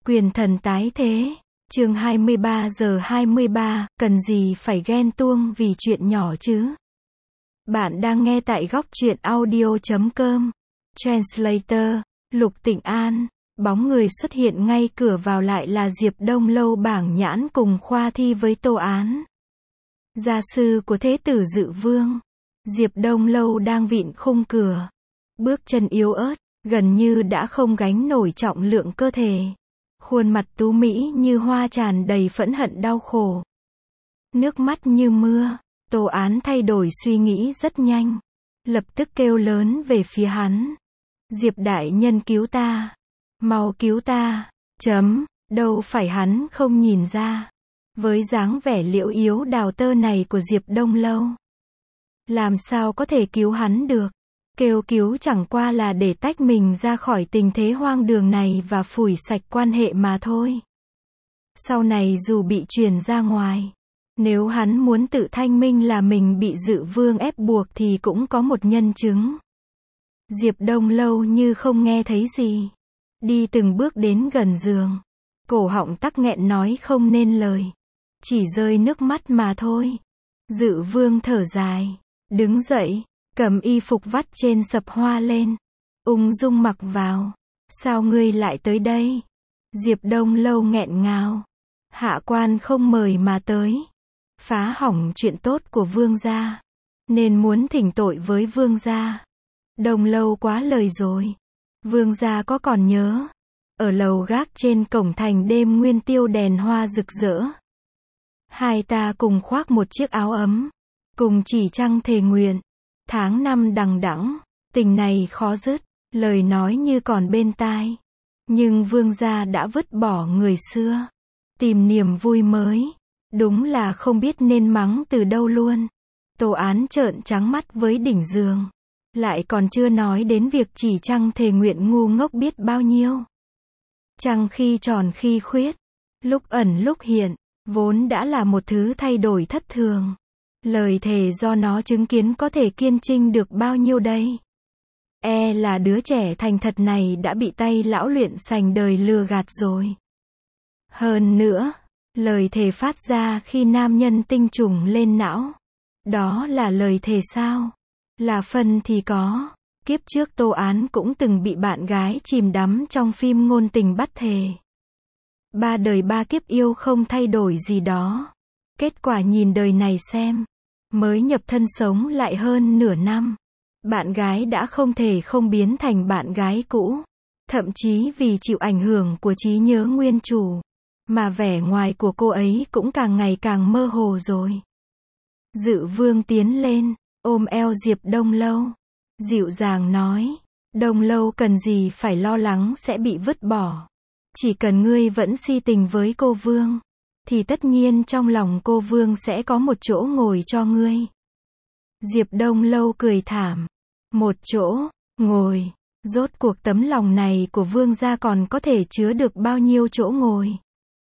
Quyền thần tái thế. Chương 23 giờ 23, cần gì phải ghen tuông vì chuyện nhỏ chứ? Bạn đang nghe tại góc truyện audio.com. Translator, Lục Tịnh An. Bóng người xuất hiện ngay cửa vào lại là Diệp Đông Lâu Bảng Nhãn cùng khoa thi với Tô Án. Gia sư của Thế tử Dự Vương. Diệp Đông Lâu đang vịn khung cửa. Bước chân yếu ớt, gần như đã không gánh nổi trọng lượng cơ thể. Khuôn mặt tú mỹ như hoa tràn đầy phẫn hận đau khổ. Nước mắt như mưa. Tô Án thay đổi suy nghĩ rất nhanh. Lập tức kêu lớn về phía hắn. Diệp đại nhân cứu ta. Mau cứu ta. Đâu phải hắn không nhìn ra. Với dáng vẻ liễu yếu đào tơ này của Diệp Đông Lâu, làm sao có thể cứu hắn được. Kêu cứu chẳng qua là để tách mình ra khỏi tình thế hoang đường này và phủi sạch quan hệ mà thôi. Sau này dù bị truyền ra ngoài, nếu hắn muốn tự thanh minh là mình bị Dự Vương ép buộc thì cũng có một nhân chứng. Diệp Đông Lâu như không nghe thấy gì. Đi từng bước đến gần giường. Cổ họng tắc nghẹn nói không nên lời. Chỉ rơi nước mắt mà thôi. Dự Vương thở dài. Đứng dậy. Cầm y phục vắt trên sập hoa lên. Ung dung mặc vào. Sao ngươi lại tới đây? Diệp Đông Lâu nghẹn ngào. Hạ quan không mời mà tới. Phá hỏng chuyện tốt của Vương gia. Nên muốn thỉnh tội với Vương gia. Đông Lâu quá lời rồi. Vương gia có còn nhớ. Ở lầu gác trên cổng thành đêm nguyên tiêu đèn hoa rực rỡ. Hai ta cùng khoác một chiếc áo ấm. Cùng chỉ trăng thề nguyện. Tháng năm đằng đẵng, tình này khó dứt, lời nói như còn bên tai. Nhưng Vương gia đã vứt bỏ người xưa. Tìm niềm vui mới. Đúng là không biết nên mắng từ đâu luôn. Tô Án trợn trắng mắt với đỉnh giường. Lại còn chưa nói đến việc chỉ trăng thề nguyện ngu ngốc biết bao nhiêu. Trăng khi tròn khi khuyết, lúc ẩn lúc hiện, vốn đã là một thứ thay đổi thất thường. Lời thề do nó chứng kiến có thể kiên trinh được bao nhiêu đây? E là đứa trẻ thành thật này đã bị tay lão luyện sành đời lừa gạt rồi. Hơn nữa, lời thề phát ra khi nam nhân tinh trùng lên não. Đó là lời thề sao? Là phân thì có. Kiếp trước Tô Án cũng từng bị bạn gái chìm đắm trong phim ngôn tình bắt thề. Ba đời ba kiếp yêu không thay đổi gì đó. Kết quả nhìn đời này xem. Mới nhập thân sống lại hơn nửa năm. Bạn gái đã không thể không biến thành bạn gái cũ. Thậm chí vì chịu ảnh hưởng của trí nhớ nguyên chủ. Mà vẻ ngoài của cô ấy cũng càng ngày càng mơ hồ rồi. Dự Vương tiến lên, ôm eo Diệp Đông Lâu. Dịu dàng nói. Đông Lâu cần gì phải lo lắng sẽ bị vứt bỏ. Chỉ cần ngươi vẫn si tình với cô Vương. Thì tất nhiên trong lòng cô Vương sẽ có một chỗ ngồi cho ngươi. Diệp Đông Lâu cười thảm. Một chỗ ngồi. Rốt cuộc tấm lòng này của Vương gia còn có thể chứa được bao nhiêu chỗ ngồi?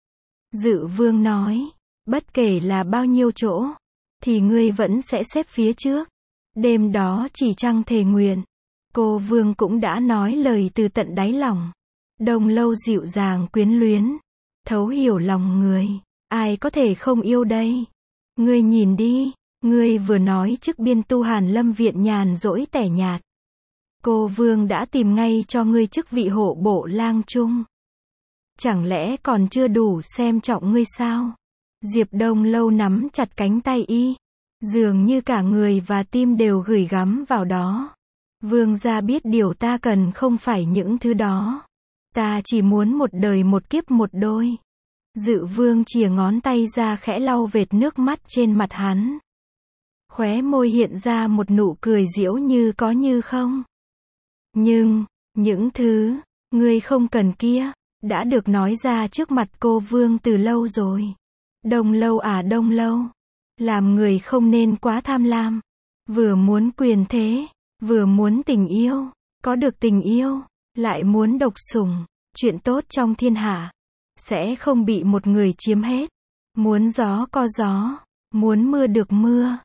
Dự Vương nói. Bất kể là bao nhiêu chỗ. Thì ngươi vẫn sẽ xếp phía trước. Đêm đó chỉ trăng thề nguyện. Cô Vương cũng đã nói lời từ tận đáy lòng. Đông Lâu dịu dàng quyến luyến. Thấu hiểu lòng người. Ai có thể không yêu đây? Ngươi nhìn đi. Ngươi vừa nói chức biên tu Hàn Lâm viện nhàn rỗi tẻ nhạt. Cô Vương đã tìm ngay cho ngươi chức vị hộ bộ lang trung. Chẳng lẽ còn chưa đủ xem trọng ngươi sao? Diệp Đông Lâu nắm chặt cánh tay y. Dường như cả người và tim đều gửi gắm vào đó. Vương gia biết điều ta cần không phải những thứ đó. Ta chỉ muốn một đời một kiếp một đôi. Dự Vương chìa ngón tay ra khẽ lau vệt nước mắt trên mặt hắn. Khóe môi hiện ra một nụ cười giễu như có như không. Nhưng, những thứ, ngươi không cần kia, đã được nói ra trước mặt cô Vương từ lâu rồi. Đông Lâu à Đông Lâu. Làm người không nên quá tham lam. Vừa muốn quyền thế, vừa muốn tình yêu. Có được tình yêu, lại muốn độc sủng. Chuyện tốt trong thiên hạ sẽ không bị một người chiếm hết. Muốn gió có gió, muốn mưa được mưa.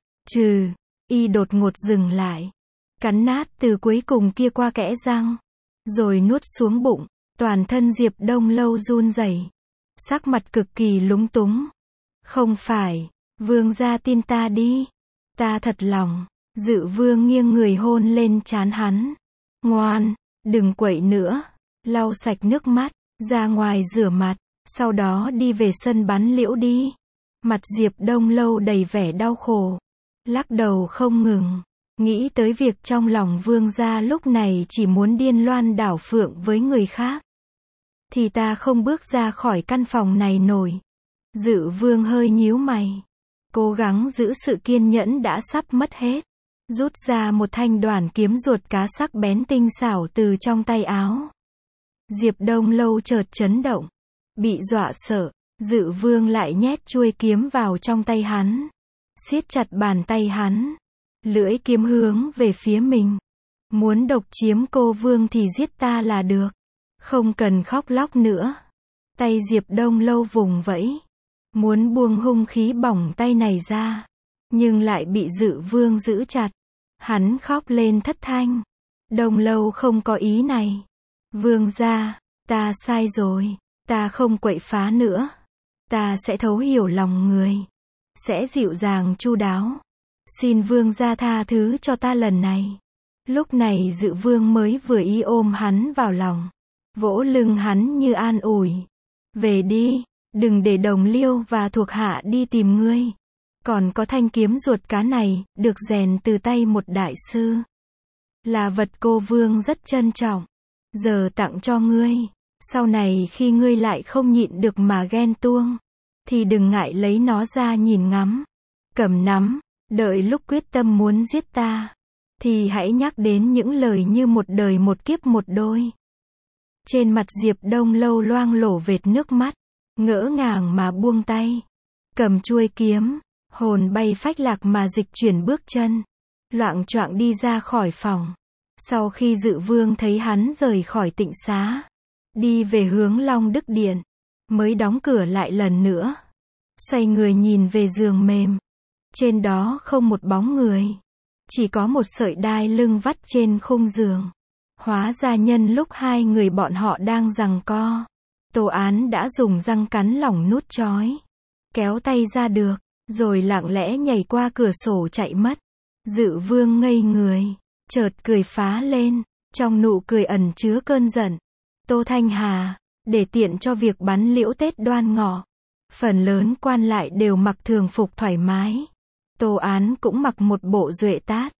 Y đột ngột dừng lại. Cắn nát từ cuối cùng kia qua kẽ răng. Rồi nuốt xuống bụng. Toàn thân Diệp Đông Lâu run rẩy, sắc mặt cực kỳ lúng túng. Không phải, vương gia tin ta đi. Ta thật lòng. Dự vương nghiêng người hôn lên trán hắn. Ngoan, đừng quậy nữa. Lau sạch nước mắt, ra ngoài rửa mặt, sau đó đi về sân bắn liễu đi. Mặt Diệp Đông Lâu đầy vẻ đau khổ, lắc đầu không ngừng, nghĩ tới việc trong lòng vương gia lúc này chỉ muốn điên loan đảo phượng với người khác. Thì ta không bước ra khỏi căn phòng này nổi. Dự vương hơi nhíu mày, cố gắng giữ sự kiên nhẫn đã sắp mất hết. Rút ra một thanh đoản kiếm ruột cá sắc bén tinh xảo từ trong tay áo. Diệp Đông Lâu chợt chấn động, bị dọa sợ. Dự vương lại nhét chuôi kiếm vào trong tay hắn, siết chặt bàn tay hắn, lưỡi kiếm hướng về phía mình. Muốn độc chiếm cô vương thì giết ta là được, không cần khóc lóc nữa. Tay Diệp Đông Lâu vùng vẫy, muốn buông hung khí bỏng tay này ra, nhưng lại bị Dự vương giữ chặt. Hắn khóc lên thất thanh. Đông Lâu không có ý này. Vương gia, ta sai rồi, ta không quậy phá nữa. Ta sẽ thấu hiểu lòng người, sẽ dịu dàng chu đáo. Xin vương gia tha thứ cho ta lần này. Lúc này Dự vương mới vừa ý ôm hắn vào lòng, vỗ lưng hắn như an ủi. Về đi, đừng để đồng liêu và thuộc hạ đi tìm ngươi. Còn có thanh kiếm ruột cá này, được rèn từ tay một đại sư. Là vật cô vương rất trân trọng. Giờ tặng cho ngươi. Sau này khi ngươi lại không nhịn được mà ghen tuông, thì đừng ngại lấy nó ra nhìn ngắm. Cầm nắm, đợi lúc quyết tâm muốn giết ta, thì hãy nhắc đến những lời như một đời một kiếp một đôi. Trên mặt Diệp Đông Lâu loang lổ vệt nước mắt, ngỡ ngàng mà buông tay. Cầm chuôi kiếm, hồn bay phách lạc mà dịch chuyển bước chân, loạng choạng đi ra khỏi phòng. Sau khi Dự vương thấy hắn rời khỏi Tịnh xá, đi về hướng Long Đức Điện, mới đóng cửa lại lần nữa. Xoay người nhìn về giường mềm. Trên đó không một bóng người, chỉ có một sợi đai lưng vắt trên khung giường. Hóa ra nhân lúc hai người bọn họ đang giằng co, Tô Án đã dùng răng cắn lỏng nút trói, kéo tay ra được, rồi lặng lẽ nhảy qua cửa sổ chạy mất. Dự vương ngây người, chợt cười phá lên, trong nụ cười ẩn chứa cơn giận. Tô Thanh Hà, để tiện cho việc bắn liễu Tết Đoan Ngọ, phần lớn quan lại đều mặc thường phục thoải mái. Tô Án cũng mặc một bộ duệ tát,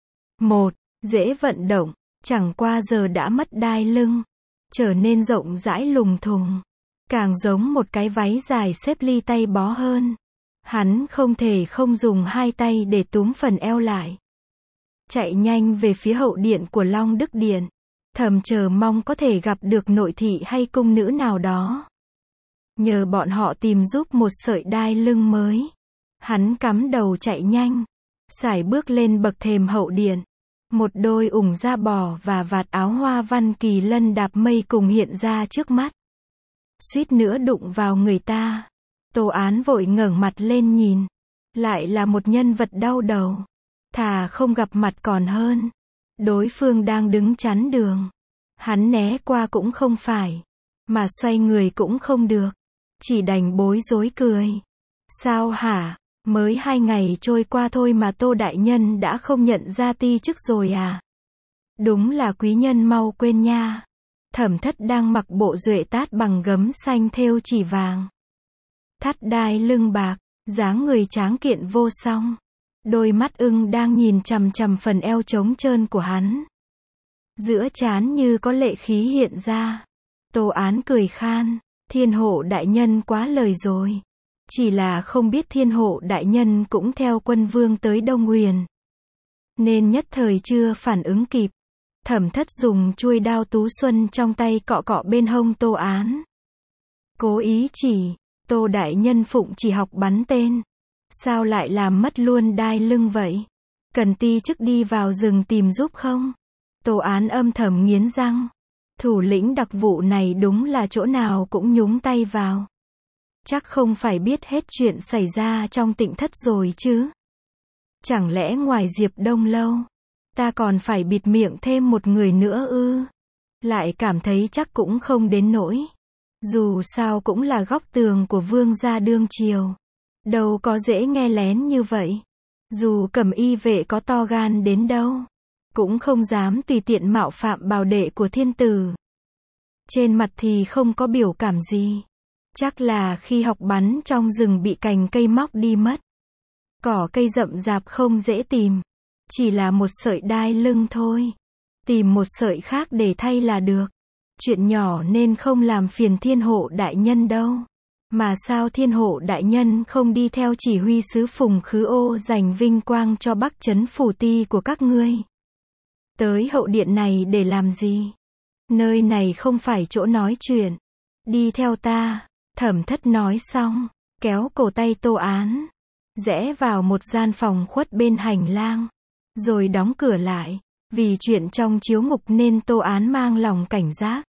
dễ vận động, chẳng qua giờ đã mất đai lưng, trở nên rộng rãi lùng thùng, càng giống một cái váy dài xếp ly tay bó hơn. Hắn không thể không dùng hai tay để túm phần eo lại. Chạy nhanh về phía hậu điện của Long Đức Điện, thầm chờ mong có thể gặp được nội thị hay cung nữ nào đó, nhờ bọn họ tìm giúp một sợi đai lưng mới. Hắn cắm đầu chạy nhanh, sải bước lên bậc thềm hậu điện. Một đôi ủng da bò và vạt áo hoa văn kỳ lân đạp mây cùng hiện ra trước mắt. Suýt nữa đụng vào người ta. Tô Án vội ngẩng mặt lên nhìn. Lại là một nhân vật đau đầu. Thà không gặp mặt còn hơn. Đối phương đang đứng chắn đường. Hắn né qua cũng không phải, mà xoay người cũng không được. Chỉ đành bối rối cười. Sao hả? Mới 2 ngày trôi qua thôi mà Tô đại nhân đã không nhận ra ti chức rồi à? Đúng là quý nhân mau quên nha. Thẩm Thất đang mặc bộ duệ tát bằng gấm xanh thêu chỉ vàng, thắt đai lưng bạc, dáng người tráng kiện vô song. Đôi mắt ưng đang nhìn chằm chằm phần eo trống trơn của hắn. Giữa trán như có lệ khí hiện ra. Tô Án cười khan, Thiên Hộ đại nhân quá lời rồi. Chỉ là không biết Thiên Hộ đại nhân cũng theo quân vương tới Đông Huyền, nên nhất thời chưa phản ứng kịp. Thẩm Thất dùng chuôi đao tú xuân trong tay cọ cọ bên hông Tô Án. Cố ý chỉ, Tô đại nhân phụng chỉ học bắn tên, sao lại làm mất luôn đai lưng vậy? Cần ti chức đi vào rừng tìm giúp không? Tô Án âm thầm nghiến răng. Thủ lĩnh đặc vụ này đúng là chỗ nào cũng nhúng tay vào. Chắc không phải biết hết chuyện xảy ra trong Tịnh Thất rồi chứ? Chẳng lẽ ngoài Diệp Đông Lâu, ta còn phải bịt miệng thêm một người nữa ư? lại cảm thấy chắc cũng không đến nỗi. Dù sao cũng là góc tường của vương gia đương triều. Đâu có dễ nghe lén như vậy. Dù Cẩm Y vệ có to gan đến đâu, cũng không dám tùy tiện mạo phạm bảo đệ của thiên tử. Trên mặt thì không có biểu cảm gì. Chắc là khi học bắn trong rừng bị cành cây móc đi mất. Cỏ cây rậm rạp không dễ tìm. Chỉ là một sợi đai lưng thôi. Tìm một sợi khác để thay là được. Chuyện nhỏ nên không làm phiền thiên hộ đại nhân đâu. Mà sao thiên hộ đại nhân không đi theo chỉ huy sứ Phùng Khứ Ô giành vinh quang cho Bắc Trấn phủ ti của các ngươi? Tới hậu điện này để làm gì? Nơi này không phải chỗ nói chuyện. Đi theo ta. Thẩm Thất nói xong, kéo cổ tay Tô Án, rẽ vào một gian phòng khuất bên hành lang, rồi đóng cửa lại. Vì chuyện trong chiếu ngục nên Tô Án mang lòng cảnh giác.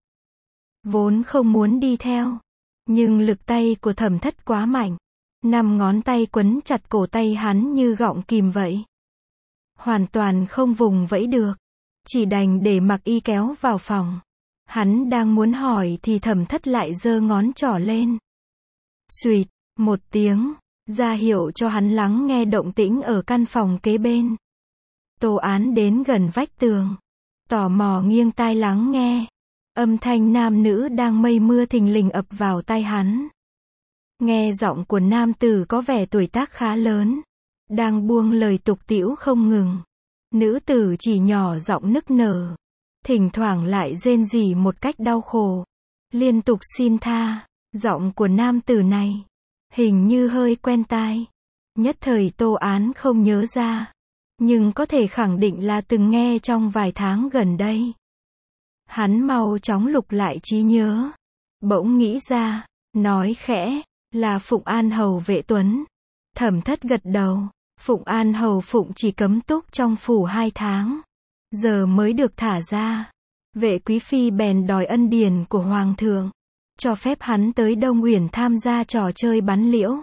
Vốn không muốn đi theo, nhưng lực tay của Thẩm Thất quá mạnh. 5 ngón tay quấn chặt cổ tay hắn như gọng kìm vậy. Hoàn toàn không vùng vẫy được. Chỉ đành để mặc y kéo vào phòng. Hắn đang muốn hỏi thì Thẩm Thất lại giơ ngón trỏ lên. Xuỵt, một tiếng, ra hiệu cho hắn lắng nghe động tĩnh ở căn phòng kế bên. Tô Án đến gần vách tường, tò mò nghiêng tai lắng nghe. Âm thanh nam nữ đang mây mưa thình lình ập vào tai hắn. Nghe giọng của nam tử có vẻ tuổi tác khá lớn, đang buông lời tục tĩu không ngừng. Nữ tử chỉ nhỏ giọng nức nở, thỉnh thoảng lại rên rỉ một cách đau khổ, liên tục xin tha. Giọng của nam tử này hình như hơi quen tai. Nhất thời Tô Án không nhớ ra, nhưng có thể khẳng định là từng nghe trong vài tháng gần đây. Hắn mau chóng lục lại trí nhớ, bỗng nghĩ ra, nói khẽ, là Phụng An hầu Vệ Tuấn. Thẩm Thất gật đầu. Phụng An hầu Phụng chỉ cấm túc trong phủ 2 tháng, giờ mới được thả ra. Vệ quý phi bèn đòi ân điển của hoàng thượng, cho phép hắn tới Đông Uyển tham gia trò chơi bắn liễu.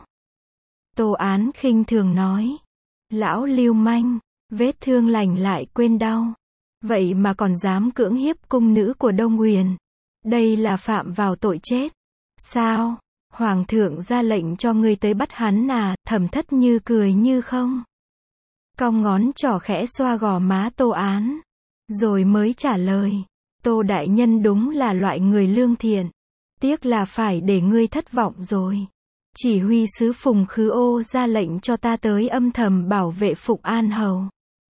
Tô Án khinh thường nói, lão lưu manh, vết thương lành lại quên đau, vậy mà còn dám cưỡng hiếp cung nữ của Đông Uyển. Đây là phạm vào tội chết. Sao? Hoàng thượng ra lệnh cho ngươi tới bắt hắn à? Thẩm Thất như cười như không, cong ngón trỏ khẽ xoa gò má Tô Án, rồi mới trả lời, Tô đại nhân đúng là loại người lương thiện, tiếc là phải để ngươi thất vọng rồi. Chỉ huy sứ Phùng Khứ Ô ra lệnh cho ta tới âm thầm bảo vệ Phụng An hầu.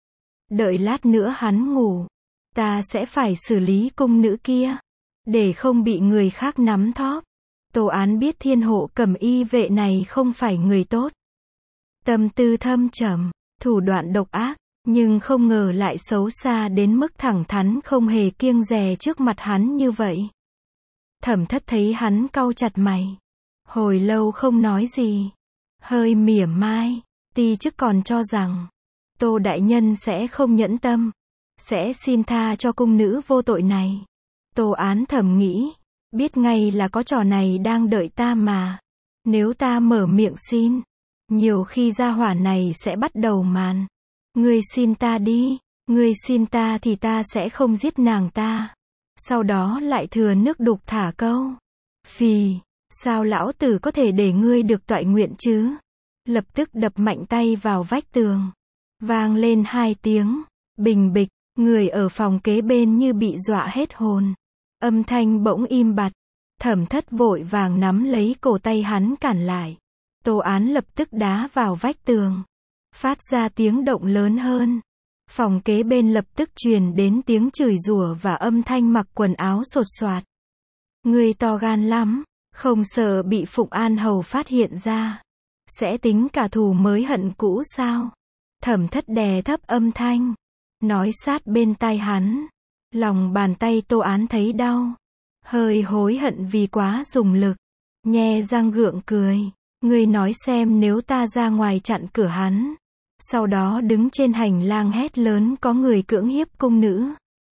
Đợi lát nữa hắn ngủ, ta sẽ phải xử lý cung nữ kia, để không bị người khác nắm thóp. Tô Án biết thiên hộ Cẩm Y vệ này không phải người tốt. Tâm tư thâm trầm, thủ đoạn độc ác, nhưng không ngờ lại xấu xa đến mức thẳng thắn không hề kiêng dè trước mặt hắn như vậy. Thẩm Thất thấy hắn cau chặt mày, hồi lâu không nói gì, hơi mỉa mai, ti chức còn cho rằng Tô đại nhân sẽ không nhẫn tâm, sẽ xin tha cho cung nữ vô tội này. Tô Án thầm nghĩ, biết ngay là có trò này đang đợi ta mà. Nếu ta mở miệng xin, nhiều khi gia hỏa này sẽ bắt đầu màn. Ngươi xin ta đi, ngươi xin ta thì ta sẽ không giết nàng ta. Sau đó lại thừa nước đục thả câu. Phì, sao lão tử có thể để ngươi được toại nguyện chứ? Lập tức đập mạnh tay vào vách tường. Vang lên 2 tiếng, bình bịch, người ở phòng kế bên như bị dọa hết hồn. Âm thanh bỗng im bặt. Thẩm Thất vội vàng nắm lấy cổ tay hắn cản lại. Tô Án lập tức đá vào vách tường, phát ra tiếng động lớn hơn. Phòng kế bên lập tức truyền đến tiếng chửi rủa và âm thanh mặc quần áo sột soạt. Ngươi to gan lắm, không sợ bị Phụng An hầu phát hiện ra, sẽ tính cả thù mới hận cũ sao? Thẩm Thất đè thấp âm thanh, nói sát bên tai hắn. Lòng bàn tay Tô Án thấy đau, hơi hối hận vì quá dùng lực, nhe răng gượng cười. Ngươi nói xem, nếu ta ra ngoài chặn cửa hắn, sau đó đứng trên hành lang hét lớn có người cưỡng hiếp cung nữ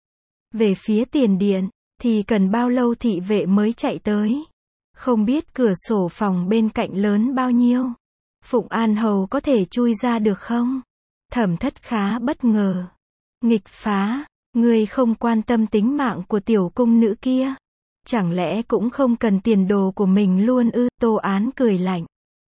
về phía tiền điện, thì cần bao lâu thị vệ mới chạy tới? Không biết cửa sổ phòng bên cạnh lớn bao nhiêu, Phụng An hầu có thể chui ra được không? Thẩm Thất khá bất ngờ. Nghịch phá, Ngươi không quan tâm tính mạng của tiểu cung nữ kia. Chẳng lẽ cũng không cần tiền đồ của mình luôn ư? Tô Án cười lạnh.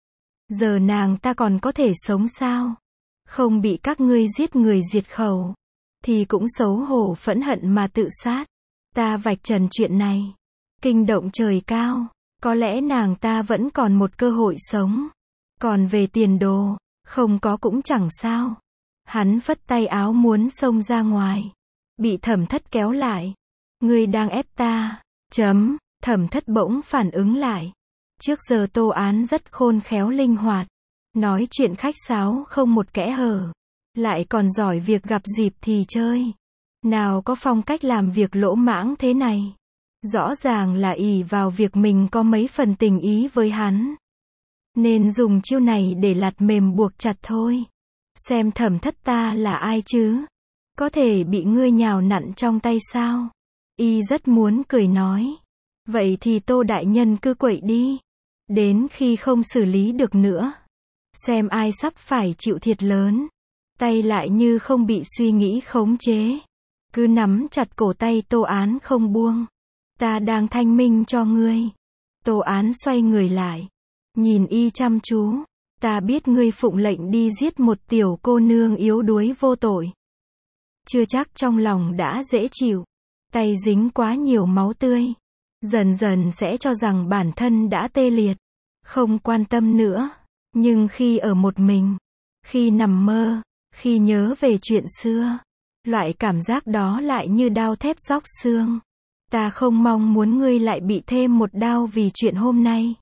Giờ nàng ta còn có thể sống sao? Không bị các ngươi giết người diệt khẩu, thì cũng xấu hổ phẫn hận mà tự sát. Ta vạch trần chuyện này, kinh động trời cao, có lẽ nàng ta vẫn còn một cơ hội sống. Còn về tiền đồ, không có cũng chẳng sao. Hắn phất tay áo muốn xông ra ngoài, bị Thẩm Thất kéo lại. Ngươi đang ép ta. Thẩm Thất bỗng phản ứng lại. Trước giờ Tô Án rất khôn khéo linh hoạt, nói chuyện khách sáo không một kẽ hở, lại còn giỏi việc gặp dịp thì chơi. Nào có phong cách làm việc lỗ mãng thế này. Rõ ràng là ỷ vào việc mình có mấy phần tình ý với hắn, nên dùng chiêu này để lạt mềm buộc chặt thôi. Xem Thẩm Thất ta là ai chứ? Có thể bị ngươi nhào nặn trong tay sao? Y rất muốn cười nói. Vậy thì Tô đại nhân cứ quậy đi. Đến khi không xử lý được nữa, xem ai sắp phải chịu thiệt lớn. Tay lại như không bị suy nghĩ khống chế, cứ nắm chặt cổ tay Tô Án không buông. Ta đang thanh minh cho ngươi. Tô Án xoay người lại, nhìn Y chăm chú. Ta biết ngươi phụng lệnh đi giết một tiểu cô nương yếu đuối vô tội. Chưa chắc trong lòng đã dễ chịu. Tay dính quá nhiều máu tươi, dần dần sẽ cho rằng bản thân đã tê liệt, không quan tâm nữa. Nhưng khi ở một mình, khi nằm mơ, khi nhớ về chuyện xưa, loại cảm giác đó lại như đao thép róc xương. Ta không mong muốn ngươi lại bị thêm một đao vì chuyện hôm nay.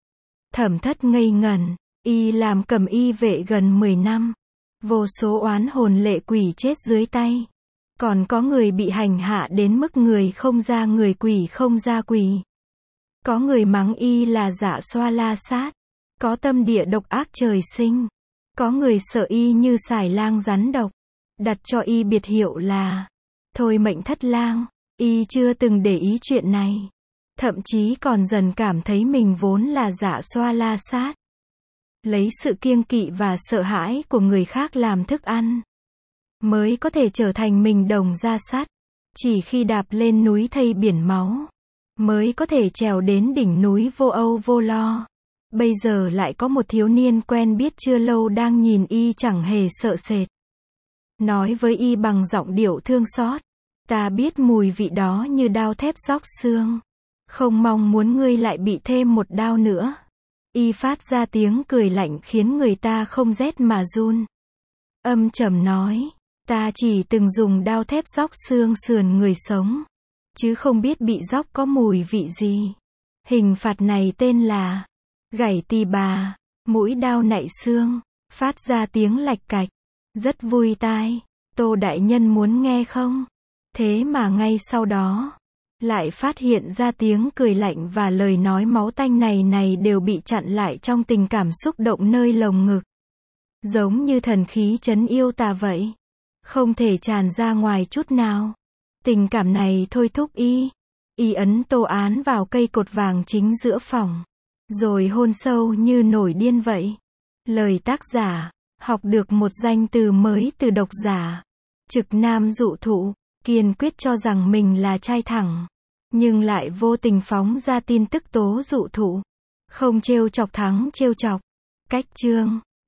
Thẩm Thất ngây ngẩn. Y làm cầm y vệ gần 10 năm. Vô số oán hồn lệ quỷ chết dưới tay. Còn có người bị hành hạ đến mức người không ra người quỷ không ra quỷ. Có người mắng Y là dạ xoa la sát. Có tâm địa độc ác trời sinh. Có người sợ Y như xài lang rắn độc, đặt cho Y biệt hiệu là thôi mệnh thất lang. Y chưa từng để ý chuyện này, thậm chí còn dần cảm thấy mình vốn là dạ xoa la sát. Lấy sự kiêng kỵ và sợ hãi của người khác làm thức ăn, mới có thể trở thành mình đồng ra sắt. Chỉ khi đạp lên núi thây biển máu, mới có thể trèo đến đỉnh núi vô âu vô lo. Bây giờ lại có một thiếu niên quen biết chưa lâu đang nhìn Y chẳng hề sợ sệt, nói với Y bằng giọng điệu thương xót. Ta biết mùi vị đó như đao thép róc xương. Không mong muốn ngươi lại bị thêm một đao nữa. Y phát ra tiếng cười lạnh khiến người ta không rét mà run. Âm trầm nói. Ta chỉ từng dùng đao thép róc xương sườn người sống, chứ không biết bị róc có mùi vị gì. Hình phạt này tên là gảy tỳ bà, mũi đao nạy xương. Phát ra tiếng lạch cạch, rất vui tai. Tô đại nhân muốn nghe không? Thế mà ngay sau đó, lại phát hiện ra tiếng cười lạnh và lời nói máu tanh này đều bị chặn lại trong tình cảm xúc động nơi lồng ngực. Giống như thần khí trấn yêu tà vậy. Không thể tràn ra ngoài chút nào. Tình cảm này thôi thúc Y. Y ấn Tô Án vào cây cột vàng chính giữa phòng, rồi hôn sâu như nổi điên vậy. Lời tác giả, học được một danh từ mới từ độc giả. Trực nam dụ thụ, kiên quyết cho rằng mình là trai thẳng, nhưng lại vô tình phóng ra tin tức tố dụ thụ. Không trêu chọc thắng trêu chọc. Cách chương